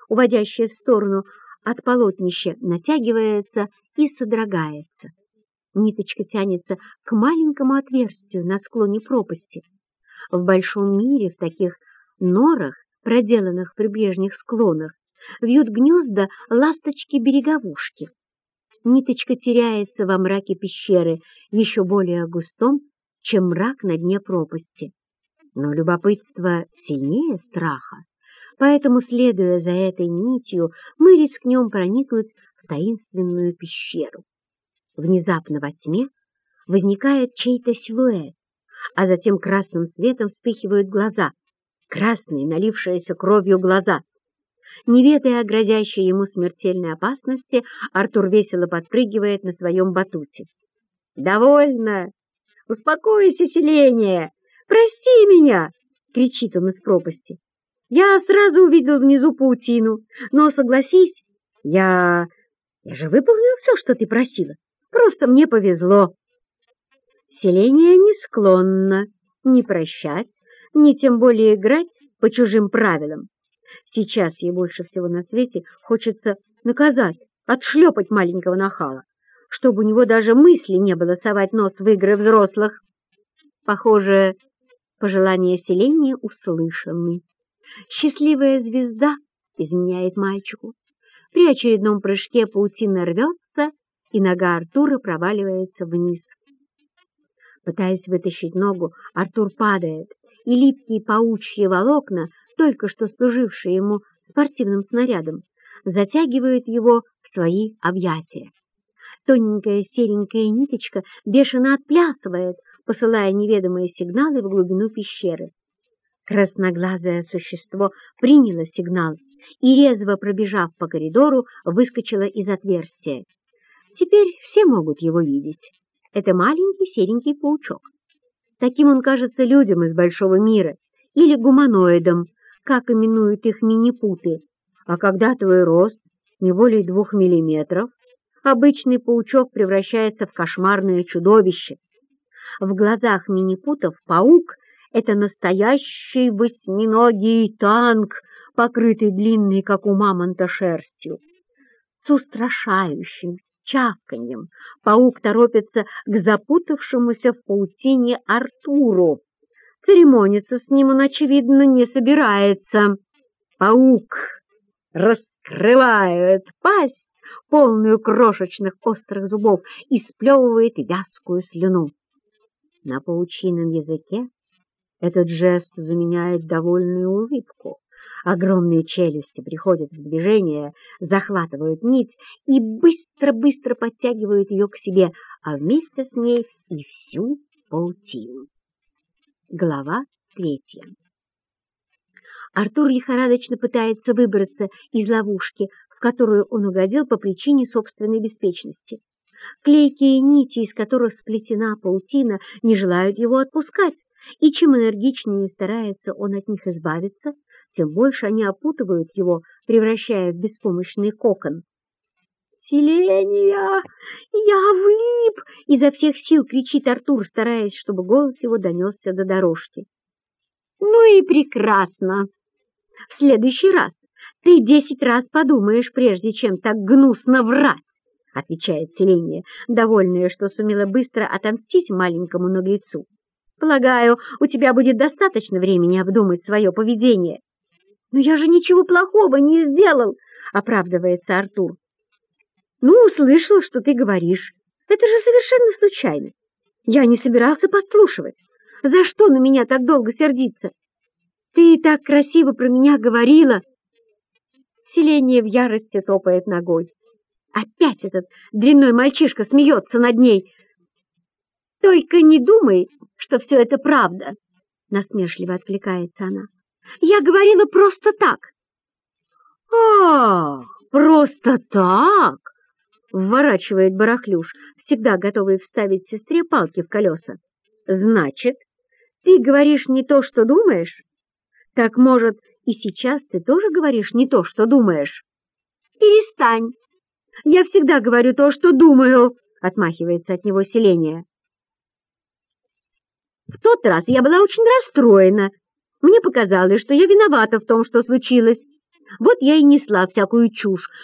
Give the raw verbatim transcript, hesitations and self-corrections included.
уводящая в сторону от полотнища, натягивается и содрогается. Ниточка тянется к маленькому отверстию на склоне пропасти. В большом мире, в таких норах, проделанных в прибрежных склонах, вьют гнезда ласточки-береговушки. Ниточка теряется во мраке пещеры, еще более густом, чем мрак на дне пропасти. Но любопытство сильнее страха, поэтому, следуя за этой нитью, мы рискнем проникнуть в таинственную пещеру. Внезапно во тьме возникает чей-то силуэт, а затем красным светом вспыхивают глаза, красные, налившиеся кровью глаза. Не ведая о грозящей ему смертельной опасности, Артур весело подпрыгивает на своем батуте. «Довольно! Успокойся, селение! Прости меня!» — кричит он из пропасти. «Я сразу увидел внизу паутину, но, согласись, я... я же выполнил все, что ты просила. Просто мне повезло». Селение не склонно ни прощать, ни тем более играть по чужим правилам. Сейчас ей больше всего на свете хочется наказать, отшлепать маленького нахала, чтобы у него даже мысли не было совать нос в игры взрослых. Похоже, пожелания селения услышаны. Счастливая звезда изменяет мальчику. При очередном прыжке паутина рвется, и нога Артура проваливается вниз. Пытаясь вытащить ногу, Артур падает, и липкие паучьи волокна, только что служившие ему спортивным снарядом, затягивают его в свои объятия. Тоненькая серенькая ниточка бешено отплясывает, посылая неведомые сигналы в глубину пещеры. Красноглазое существо приняло сигнал и, резво пробежав по коридору, выскочило из отверстия. Теперь все могут его видеть. Это маленький серенький паучок. Таким он кажется людям из большого мира или гуманоидам, как именуют их минипуты. А когда твой рост не более двух миллиметров, обычный паучок превращается в кошмарное чудовище. В глазах минипутов паук — это настоящий восьминогий танк, покрытый длинной, как у мамонта, шерстью. С устрашающим чавканьем паук торопится к запутавшемуся в паутине Артуру. Церемониться с ним он, очевидно, не собирается. Паук раскрывает пасть, полную крошечных острых зубов, и сплевывает вязкую слюну. На паучином языке этот жест заменяет довольную улыбку. Огромные челюсти приходят в движение, захватывают нить и быстро-быстро подтягивают ее к себе, а вместе с ней и всю паутину. Глава третья. Артур лихорадочно пытается выбраться из ловушки, в которую он угодил по причине собственной беспечности. Клейкие нити, из которых сплетена паутина, не желают его отпускать, и чем энергичнее старается он от них избавиться, тем больше они опутывают его, превращая в беспомощный кокон. «Селения! Я влип!» — изо всех сил кричит Артур, стараясь, чтобы голос его донесся до дорожки. «Ну и прекрасно! В следующий раз ты десять раз подумаешь, прежде чем так гнусно врать!» — отвечает Селения, довольная, что сумела быстро отомстить маленькому наглецу. «Полагаю, у тебя будет достаточно времени обдумать свое поведение». «Но я же ничего плохого не сделал!» — оправдывается Артур. «Ну, услышал, что ты говоришь. Это же совершенно случайно. Я не собирался подслушивать. За что на меня так долго сердиться? Ты так красиво про меня говорила!» Селения в ярости топает ногой. Опять этот дрянной мальчишка смеется над ней. «Только не думай, что все это правда!» — насмешливо откликается она. «Я говорила просто так». «Ах, просто так!» — вворачивает Барахлюш, всегда готовый вставить сестре палки в колеса. «Значит, ты говоришь не то, что думаешь? Так, может, и сейчас ты тоже говоришь не то, что думаешь?» «Перестань! Я всегда говорю то, что думаю!» — отмахивается от него Селения. «В тот раз я была очень расстроена. Мне показалось, что я виновата в том, что случилось. Вот я и несла всякую чушь,